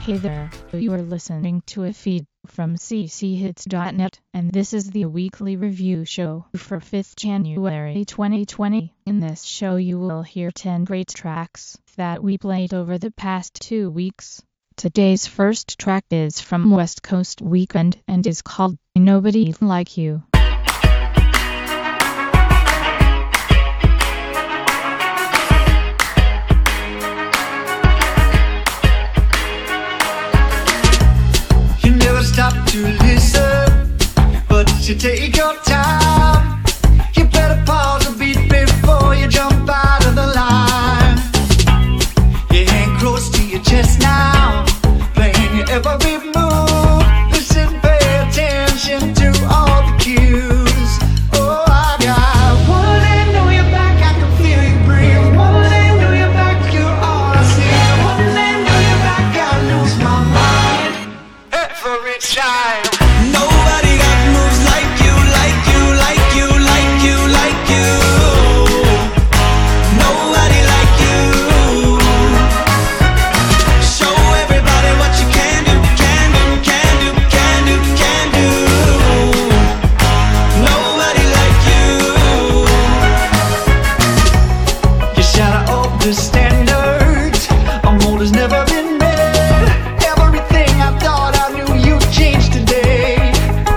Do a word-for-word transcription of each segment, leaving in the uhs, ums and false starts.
Hey there, you are listening to a feed from c c hits dot net, and this is the weekly review show for fifth January twenty twenty. In this show you will hear ten great tracks that we played over the past two weeks. Today's first track is from West Coast Weekend and is called Nobody Like You. Stop to listen, but you take your time. You better pause a beat before you jump out of the line. Your hand close to your chest now, playing your every move. Listen, pay attention to all the cues. Oh, I got one hand on your back, I can feel you breathe. One hand on your back, you're all I see. One hand on your back, I lose my mind every time. Nobody got moves like you, like you, like you, like you, like you. Nobody like you. Show everybody what you can do, can do, can do, can do, can do. Nobody like you. You shatter all the standards. A mold has never been made. Everything I thought I knew you changed today.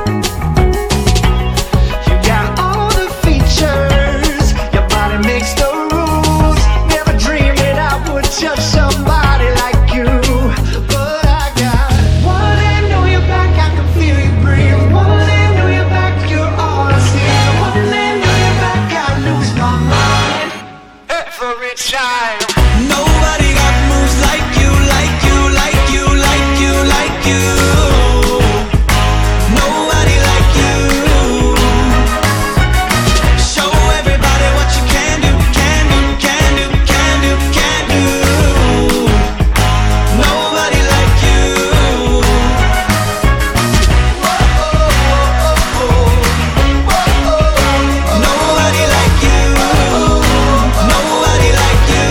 You got all the features. Your body makes the rules. Never dreamed that I would touch somebody like you. But I got one hand on your back, I can feel you breathe. One hand on your back, you're all I see. One hand on your back, I lose my mind every time. Nobody got moves like you, like you, like you, like you, like you. Nobody like you. Show everybody what you can do, can do, can do, can do, can do. Nobody like you. Nobody like you. Nobody like you.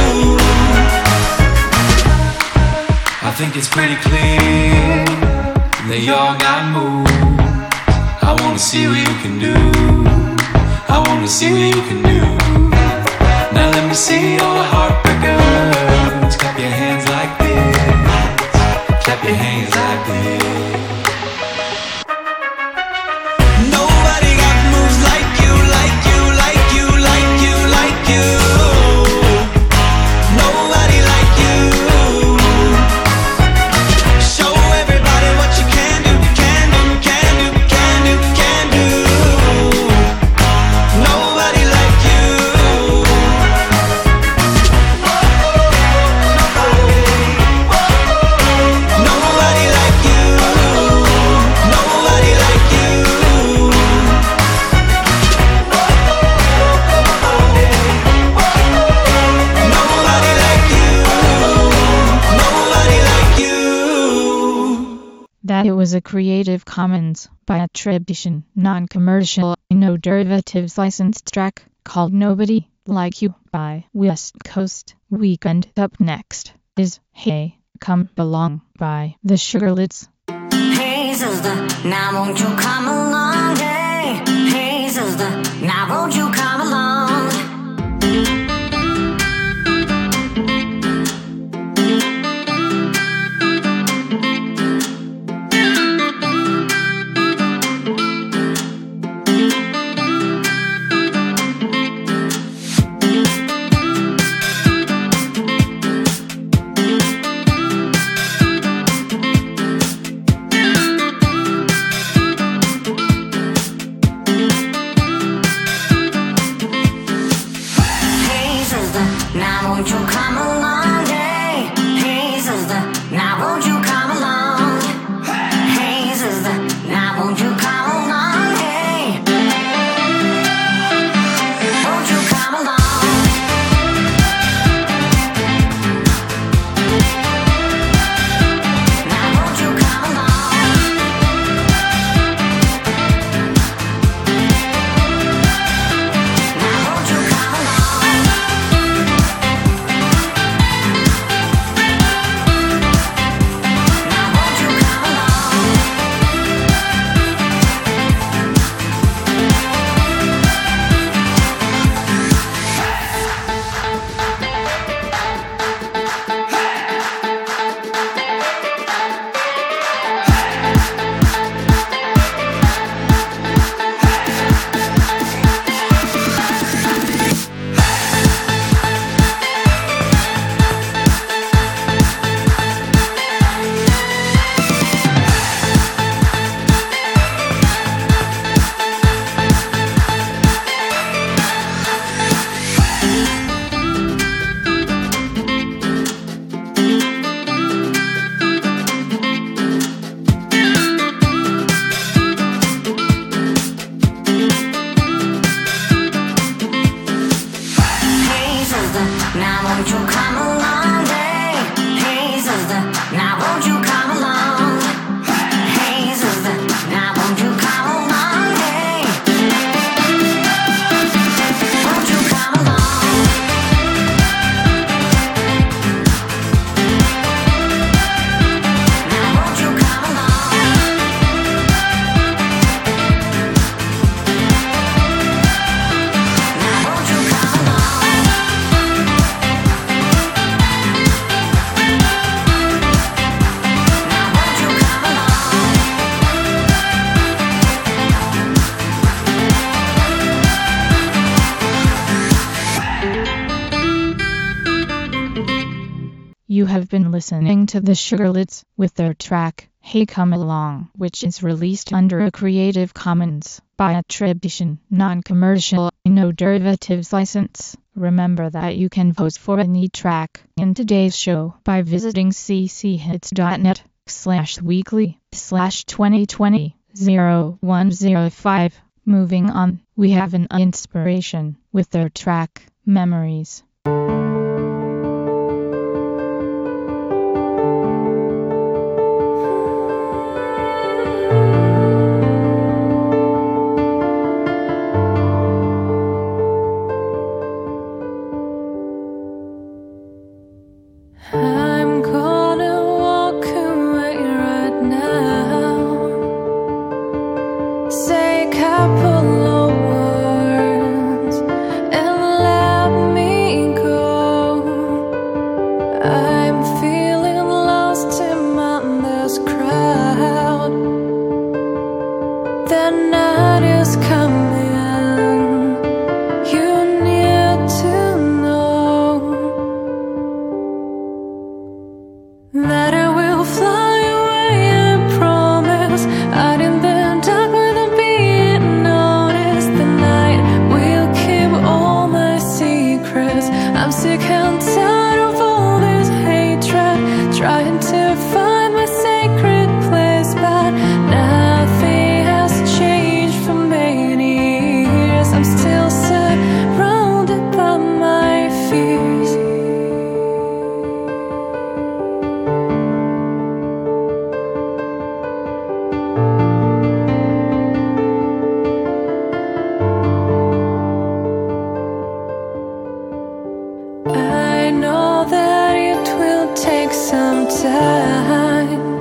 I think it's pretty clear that y'all got moves. I wanna see what you can do. I wanna see what you can do. Now let me see all the heartbreakers. Clap your hands like this. Clap your hands like this. Nobody got moves like you, like you, like you, like you, like you. Nobody like you. Show everybody what you can do, can do, can do, can do, can do. Nobody like you. Nobody like you. Nobody like you. Nobody like you. Nobody like you. That it was a Creative Commons by attribution, non-commercial, no derivatives licensed track called Nobody Like You by West Coast Weekend. Up next is Hey Come Along by the Sugarlets. Hey sister, now won't you come along? Hey, hey sister, now won't you come along? won't you come along? Hey, hey sister, now won't you come along? Hey sister, now won't you come along? Hey, won't you come along? Now won't you come along? Now won't you come along? Now won't you come along? You have been listening to the Sugarlets with their track, Hey Come Along, which is released under a Creative Commons by attribution, non-commercial, no derivatives license. Remember that you can vote for any track in today's show by visiting cchits.net slash weekly slash 2020 0105. Moving on, we have an inspiration with their track, Memories. I'm gonna walk away right now. Say a couple of words and let me go. I'm feeling lost among this crowd. The night is coming. You need to know that I will fly away, I promise. Out in the dark without being noticed. The night will keep all my secrets. I'm sick and tired of all this hatred, trying to find my sacred place, but nothing has changed for many years. I'm still surrounded by my fears. I know that it will take some time,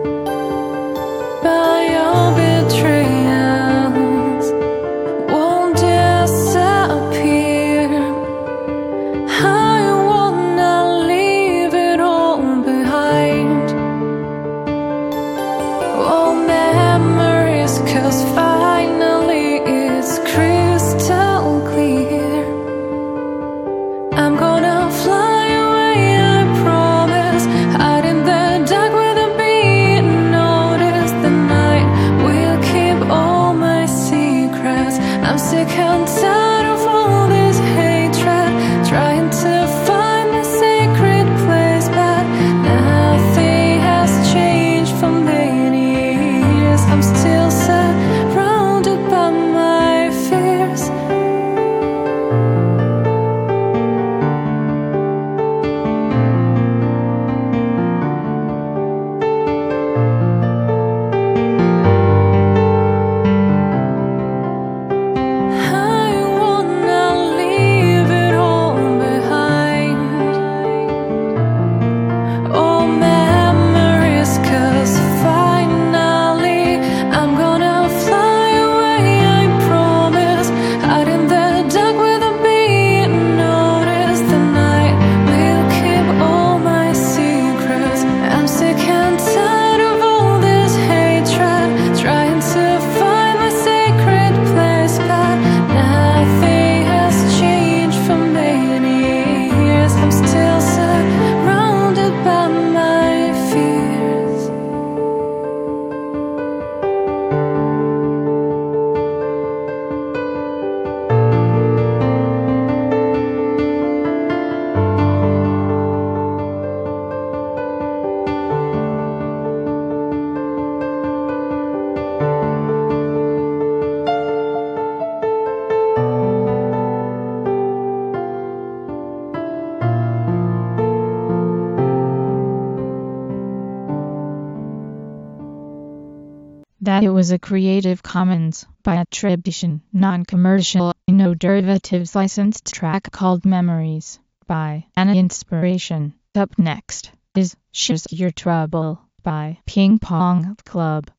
but your betrayals won't disappear. I wanna leave it all behind. All memories, 'cause finally it's crystal clear. I'm gonna fly away, I promise. Out in the dark. that it was a Creative Commons by attribution, non-commercial, no derivatives licensed track called Memories by An Inspiration. Up next is She's Your Trouble by Ping Pong Club.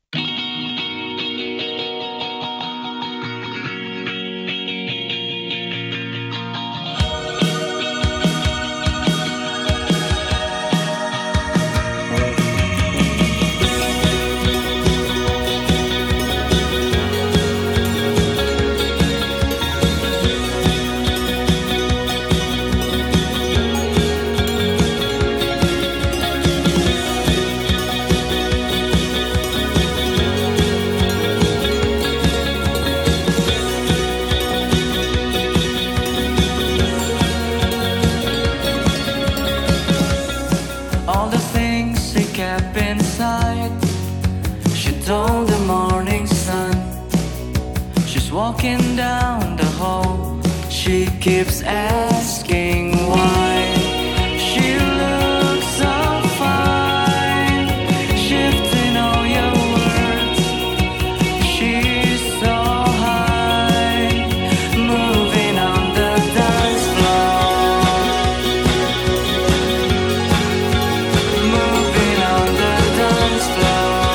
All the things she kept inside, she told the morning sun. She's walking down the hall, she keeps asking why. She looks so fine, shifting all your words. She's so high, moving on the dance floor. Moving on the dance floor.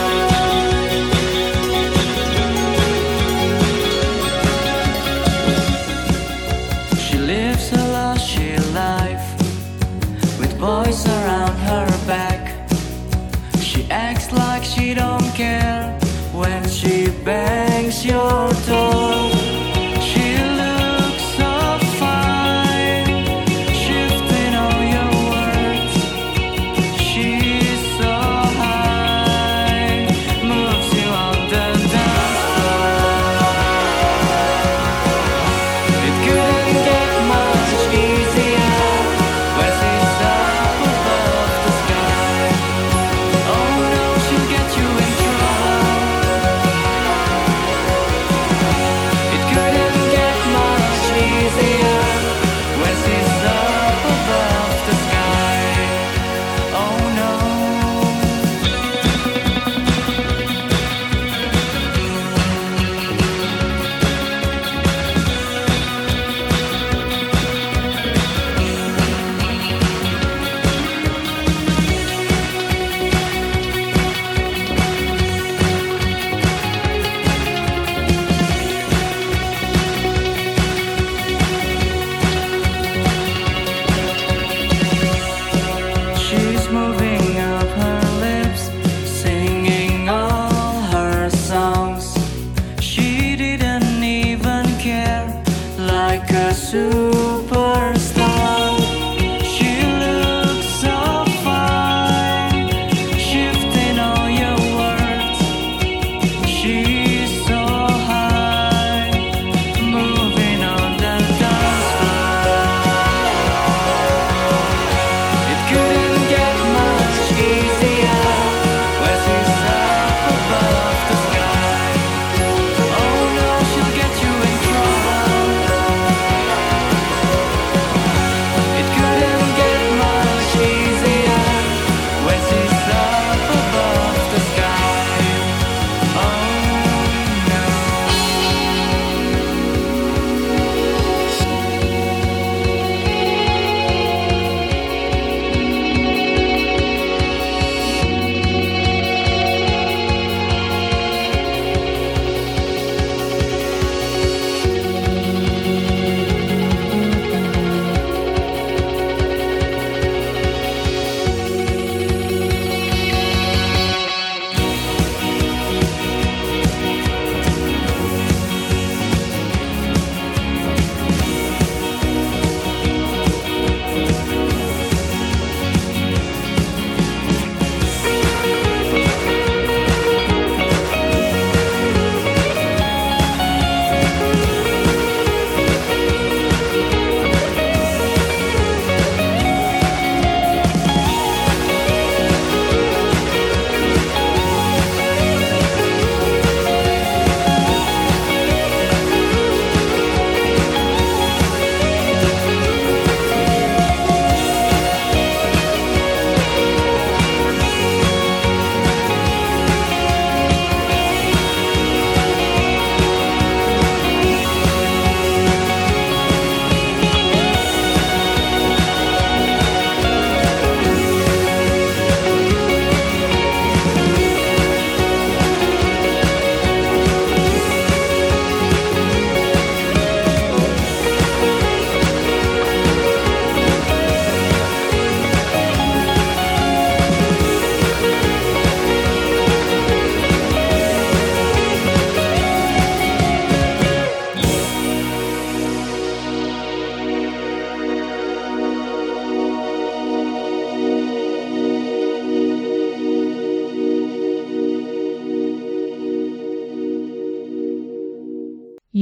She lives a lushy life with boys around her back. She acts like she don't care when she bangs your door. She looks so fine, shifting all your words. She's so high, moves you on the dance floor. It couldn't get much easier when she's up above the sky. Oh no, she'll get you in trouble. It couldn't get much easier when she's up above the sky. Oh no. She's moving up her lips, singing all her songs. She didn't even care, like a superstar. She looks so fine, shifting all your words. She's so high, moving on the dance floor. It couldn't get much easier when she's up above the sky. Oh no, she'll get you in trouble.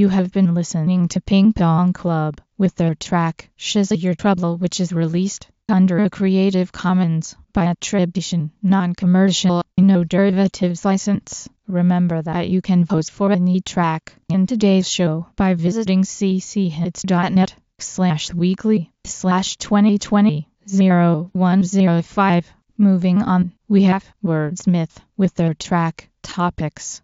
You have been listening to Ping Pong Club with their track Shizza Your Trouble, which is released under a Creative Commons by attribution, non-commercial, no derivatives license. Remember that you can vote for any track in today's show by visiting cchits.net slash weekly slash 2020 0105. Moving on, we have Wordsmith with their track Topics.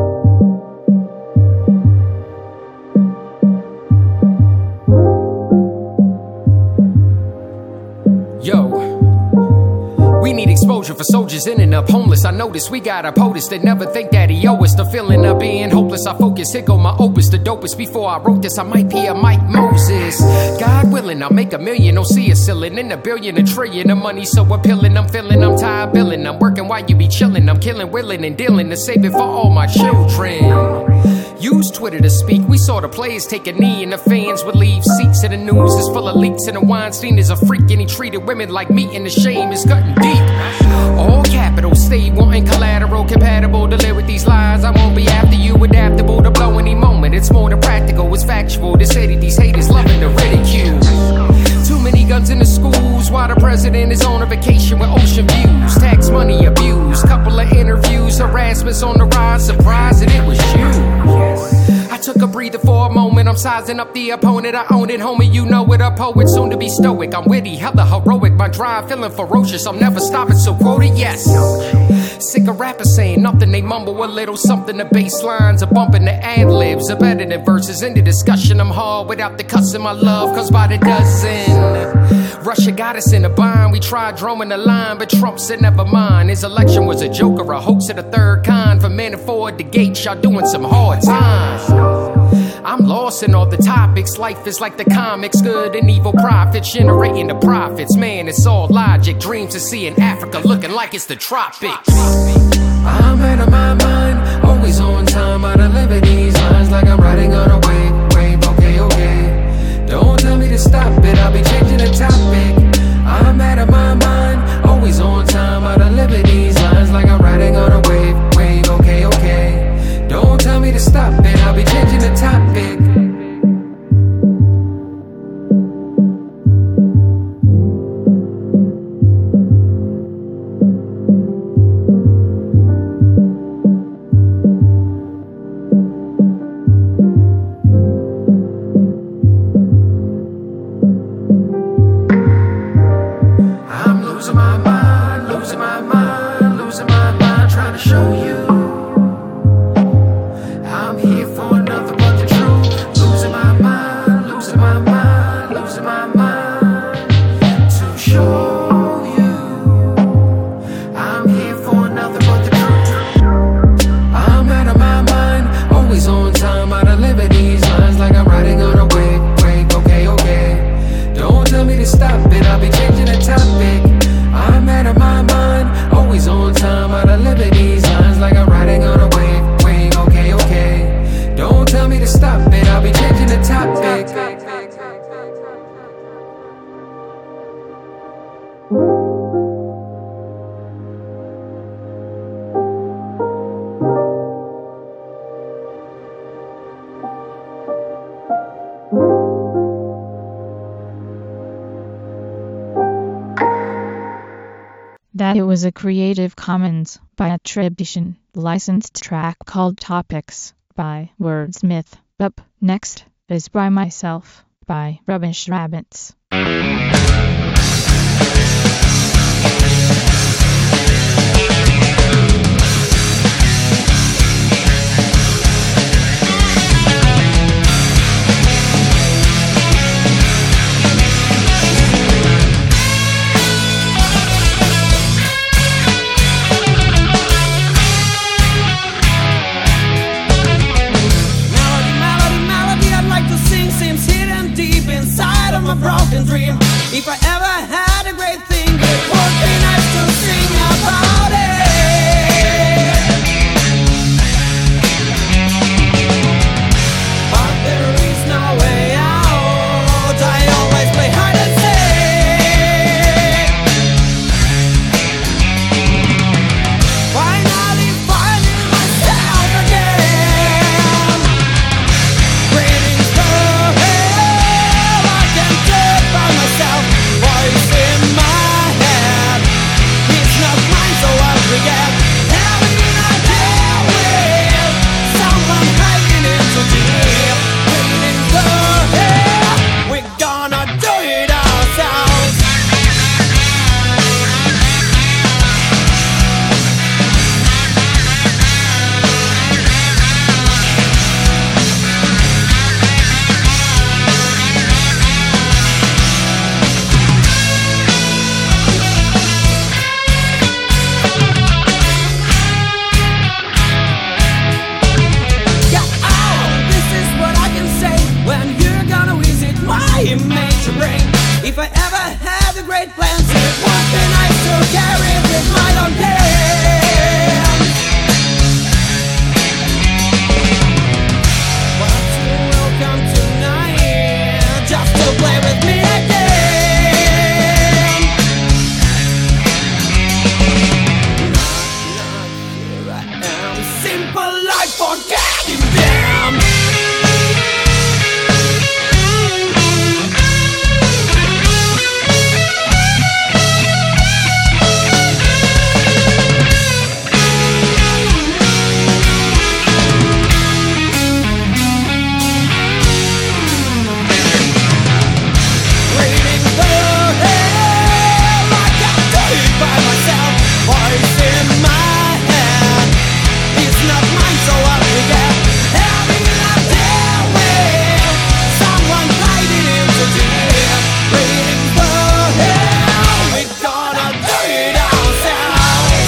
Yo, we need exposure for soldiers in and up homeless. I notice we got a POTUS that never think that he owe us. The feeling of being hopeless, I focus, here go my opus, the dopest. Before I wrote this, I might be a Mike Moses. God willing, I'll make a million, don't see a ceiling. In a billion, a trillion, the money so appealing. I'm feeling, I'm tired billing, I'm working while you be chilling. I'm killing, willing, and dealing to save it for all my children. Use Twitter to speak. We saw the players take a knee and the fans would leave seats. And the news is full of leaks and the Weinstein is a freak and he treated women like meat and the shame is cutting deep. All capital, stay wanting collateral, compatible to live with these lies. I won't be after you, adaptable to blow any moment. It's more than practical, it's factual to say that these haters loving the ridicule. Too many guns in the schools while the president is on a vacation with ocean views. Tax money abuse, couple of interviews, harassment's on the rise. Surprised that it was you. I took a breather for a moment, I'm sizing up the opponent. I own it, homie, you know it, a poet, soon to be stoic. I'm witty, hella heroic, my drive feeling ferocious. I'm never stopping, so quote it, yes. Sick of rappers saying nothing, they mumble a little something. The bass lines are bumping, the ad-libs are better than verses. In the discussion, I'm hard without the cussing my love, cause by the dozen. Russia got us in a bind, we tried drawing the line, but Trump said never mind. His election was a joke or a hoax of the third kind. For men afford the gate, y'all doing some hard times. I'm lost in all the topics, life is like the comics. Good and evil prophets generating the profits. Man, it's all logic, dreams to see in Africa looking like it's the tropics. I'm out of my mind, always on time. I deliver these lines like I'm riding on a wave, wave, okay, okay. Don't tell me to stop it, I'll be changing the topic. I'm out of my mind, always on time. I deliver these lines like I'm riding on a wave, wave, okay, okay. Don't tell me to stop it, I'll be changing the topic. That it was a Creative Commons by attribution, licensed track called Topics by Wordsmith. Up next is By Myself by Rubbish Rabbits. A broken dream. If I ever had a great thing, it would be nice to sing about it. But there is no way out. I always play hide and seek. Finally finding myself again. made to bring. If I ever had the great plans, it would be nice to carry with my own hand. But you will come tonight just to play with me again. Simple life, forgetting them. Reading the hell like I do it by myself. Voice in my head. It's not mine, so I'll forget. Having a deal with someone hiding into deep. Reading the hell, we're gonna do it ourselves.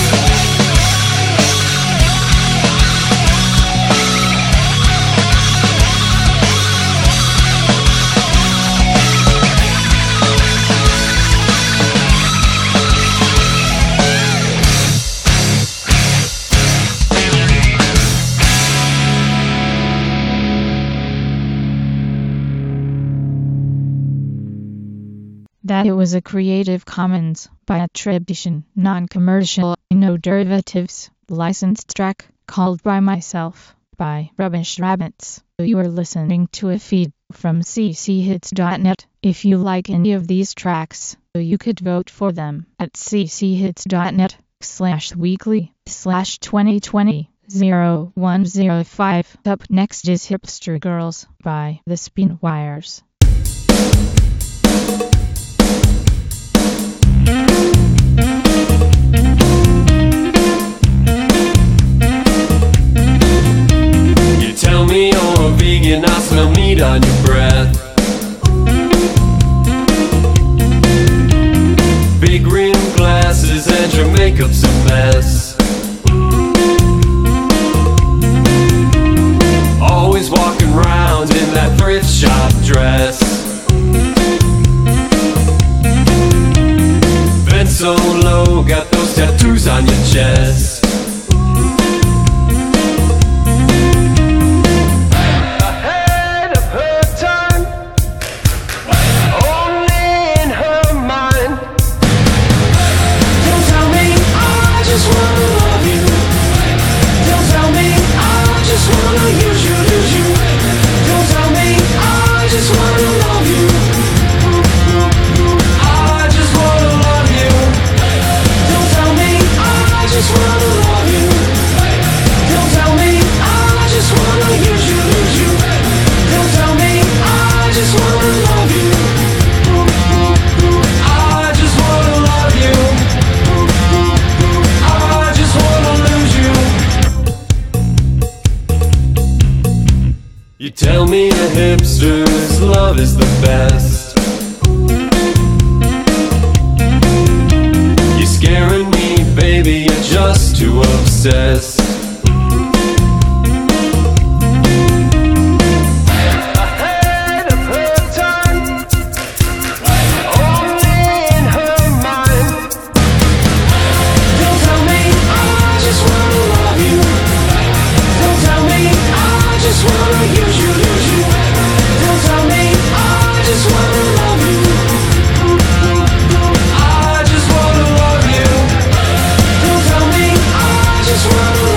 That it was a Creative Commons by attribution, non-commercial, no derivatives, licensed track called By Myself by Rubbish Rabbits. You are listening to a feed from c c hits dot net. If you like any of these tracks, you could vote for them at c c hits dot net slash weekly slash twenty twenty oh one oh five. Up next is Hipster Girls by The Spin Wires. You tell me you're a vegan, I smell meat on your breath. Big rim glasses and your makeup's a mess. Always walking around in that thrift shop dress. Bent so low, got those tattoos on your chest. Ahead of her time, only in her mind. Don't tell me I just wanna love you. Don't tell me I just wanna use you, use you. Don't tell me I just wanna love you. I just wanna love you. Don't tell me I just wanna love you. Don't tell me I just wanna use you, use you. Don't tell me I just wanna love you. I just wanna love you. I just wanna lose you. You tell me a hipster's love is the best. You're scaring me, baby, you're just too obsessed. Ahead of her time, only in her mind. Don't tell me I just wanna love you. Don't tell me I just wanna use you, use you. Don't tell me I just wanna love you. I just wanna love you. Don't tell me I just wanna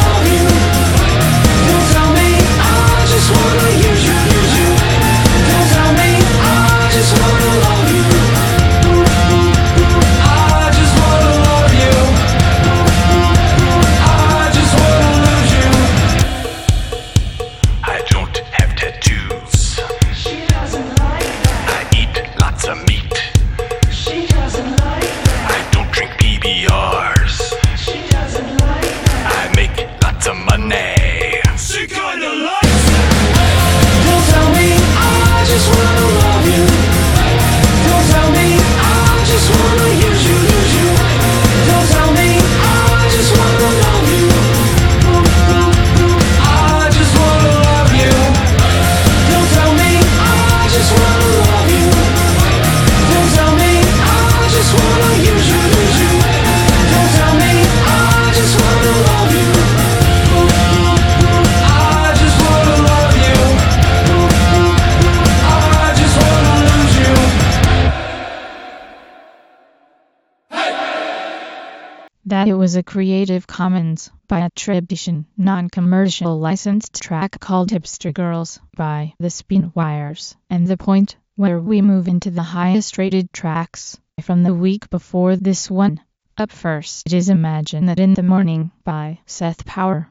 That it was a Creative Commons by attribution, non-commercial licensed track called Hipster Girls by The Spinwires, and the point where we move into the highest rated tracks from the week before this one. Up first it is Imagine That in the Morning by Seth Power.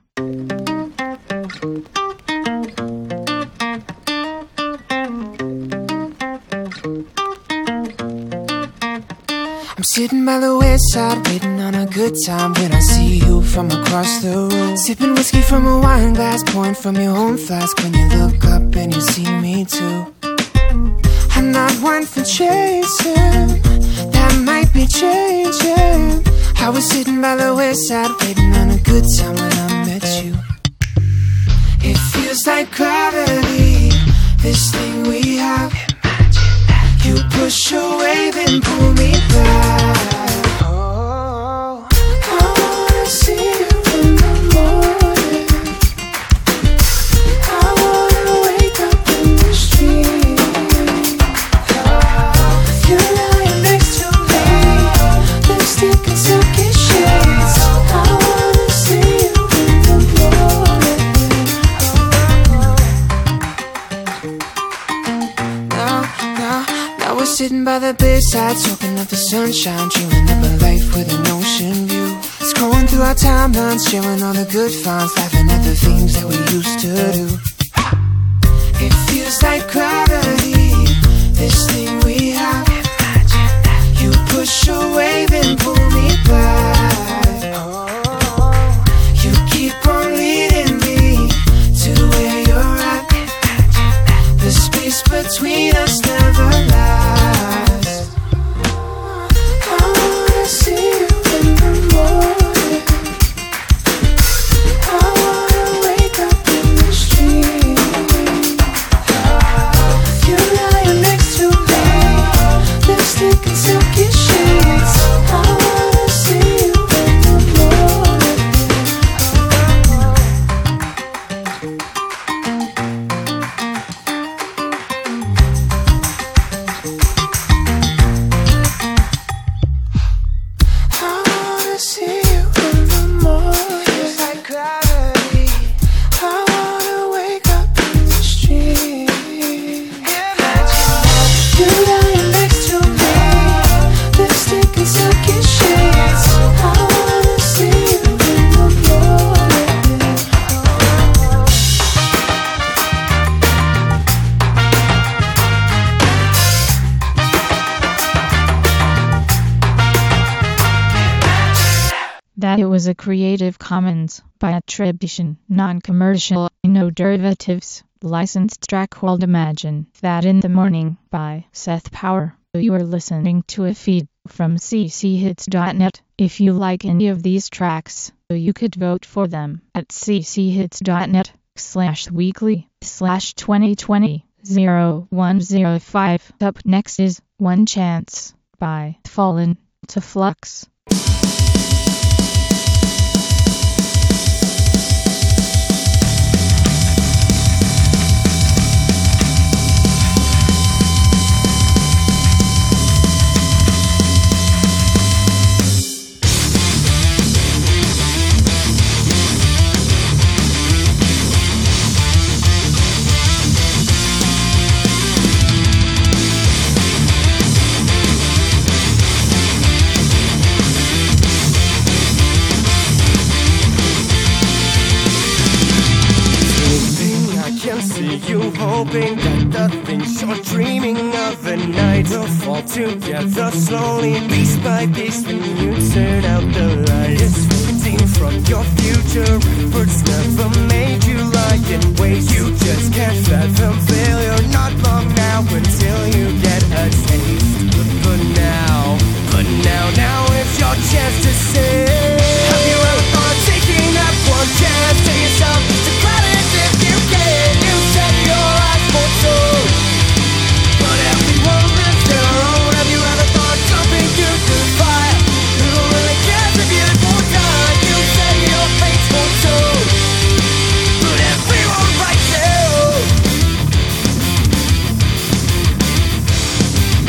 I'm sitting by the wayside, waiting on a good time when I see you from across the room. Sipping whiskey from a wine glass, pouring from your own flask when you look up and you see me too. I'm not one for chasing, that might be changing. I was sitting by the wayside, waiting on a good time when I met you. It feels like gravity, this thing we have. You push away, then pull me back. Oh, I wanna see you in the morning. I wanna wake up in the street. Oh, you're lying next to me, lipstick and silky shades. I wanna see you in the morning. Now, now I was sitting by the bayside, soaking up the sunshine, dreaming up a life with an ocean view. Scrolling through our timelines, sharing all the good finds, laughing at the things that we used to do. It feels like gravity, this thing we have. You push away, then pull me back. Oh, you keep on leading me to where you're at. The space between us never lasts. That it was a Creative Commons by attribution, non-commercial, no derivatives, licensed track called Imagine That in the Morning by Seth Power. You are listening to a feed from c c hits dot net. If you like any of these tracks, you could vote for them at c c hits dot net slash weekly slash twenty twenty oh one oh five. Up next is One Chance by Fallen to Flux. You hoping that the things you're dreaming of at night will fall together slowly, piece by piece, when you turn out the light. It's fading from your future. Efforts never made you lie in wait. You just can't fathom failure. Not long now until you get a taste. But now, but now, now it's your chance to say. Have you ever thought of taking that one chance to yourself? To grab it if you can. You set your eyes for two, but everyone lives their own. Have you ever thought jumping into the fire? You don't really care if you won't die. You say your fate's for two, but everyone right there.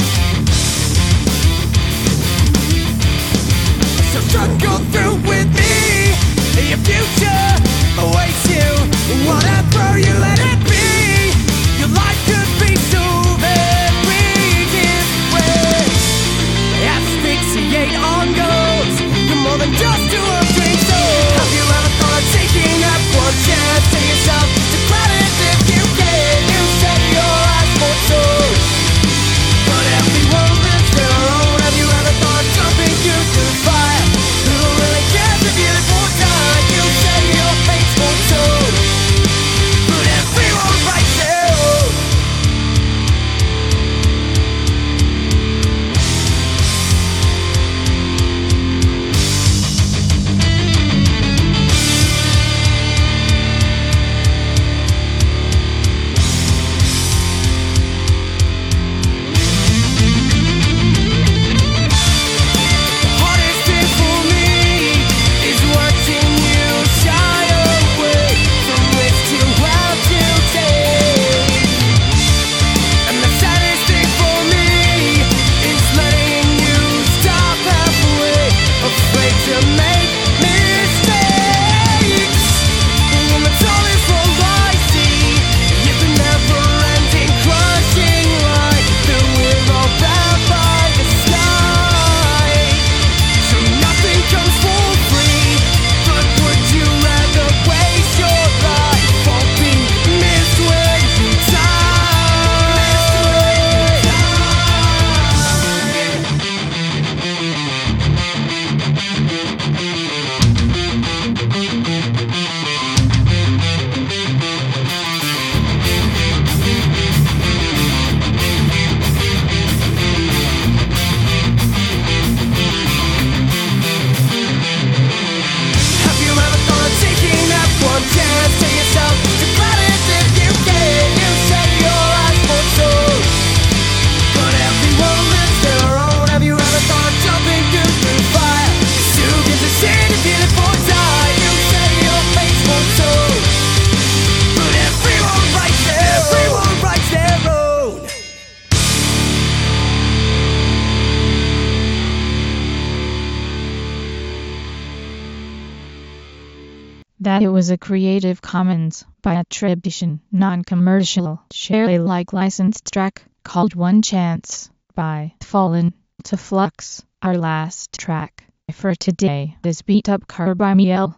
that it was a Creative Commons by attribution, non-commercial, share Alike licensed track called One Chance by Fallen to Flux. Our last track for today is Beat Up Car by Miel.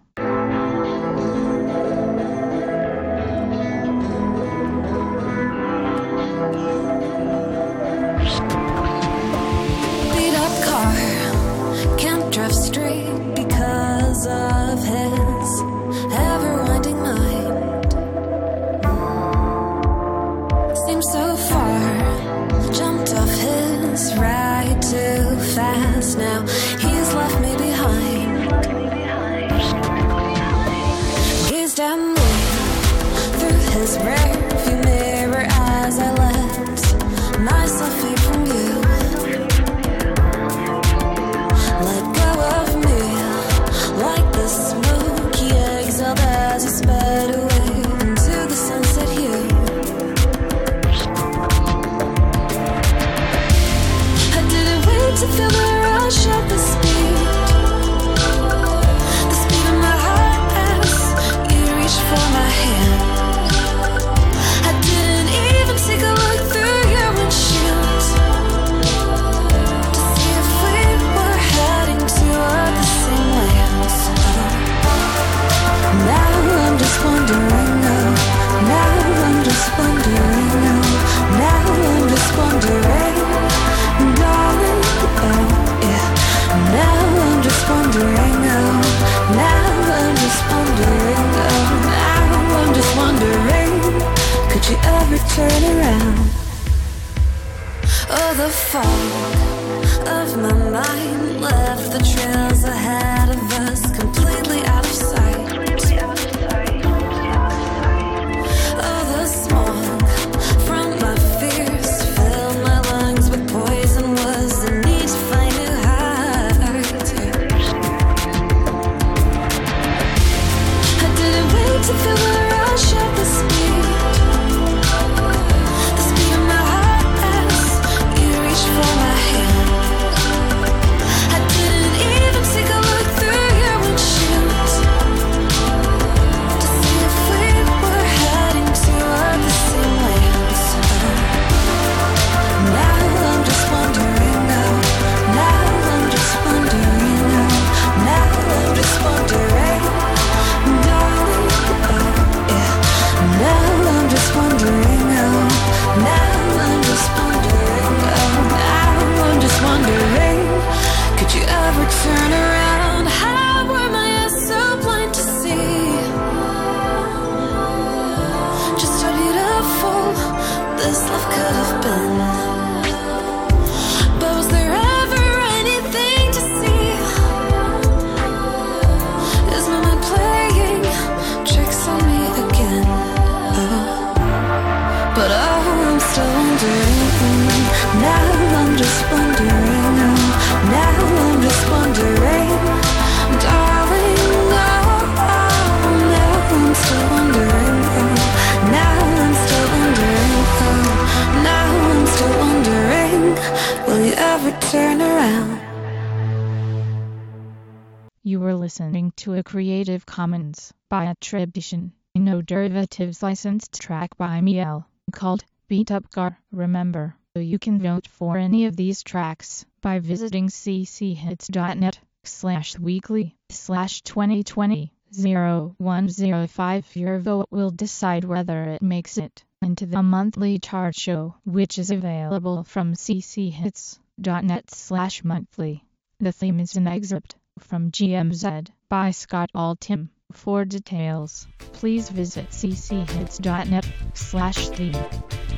Beat up car, can't drive straight because of his ever-winding mind. Seems so far, jumped off his ride too fast. Now he's left me behind. Gazed at me through his rearview mirror as I let myself fade from you. Let go of me like the smoke he exhaled as he sped away into the sunset hue. I didn't wait to feel the rush of the speed, the speed of my heart as you reached for my hand. I didn't even take a look through your windshield to see if we were heading toward the same lands. Now I'm just wondering, oh, now I'm just wondering, oh, now I'm just wondering, darling, oh, yeah. Now I'm just wondering, oh, now I'm just wondering, oh, now I'm just wondering, could you ever turn around? Oh, the fog of my mind left the trails ahead of us completely out of sight. Oh, the smoke from my fears filled my lungs with poison. Was the need to find new heights? I didn't wait to feel the rush of the speed, the speed of my heart as you reached for my hand. I didn't even take a look through your windshield to see if we were heading toward the same lands. Now I'm just wondering, oh, now I'm just wondering, oh, now I'm just wondering, darling, oh, yeah. Now I'm just wondering, oh, now I'm just wondering, oh, now I'm just wondering, could you ever turn around? How were my eyes so blind to see just how beautiful this love could have been? But was there ever anything to see? Is my mind playing tricks on me again? Oh. But oh, I'm still wondering. Now I'm just wondering. Oh, now I'm just wondering, darling. Oh, oh, now I'm still wondering. Oh, now I'm still wondering. Oh, now I'm still wondering, will you ever turn around? You were listening to a Creative Commons by attribution, no derivatives licensed track by Miel called Beat Up Car. Remember, you can vote for any of these tracks by visiting cchits.net slash weekly slash 2020 0105. Your vote will decide whether it makes it into the monthly chart show, which is available from cchits.net slash monthly. The theme is an excerpt from G M Z by Scott Altham. For details, please visit cchits.net slash theme.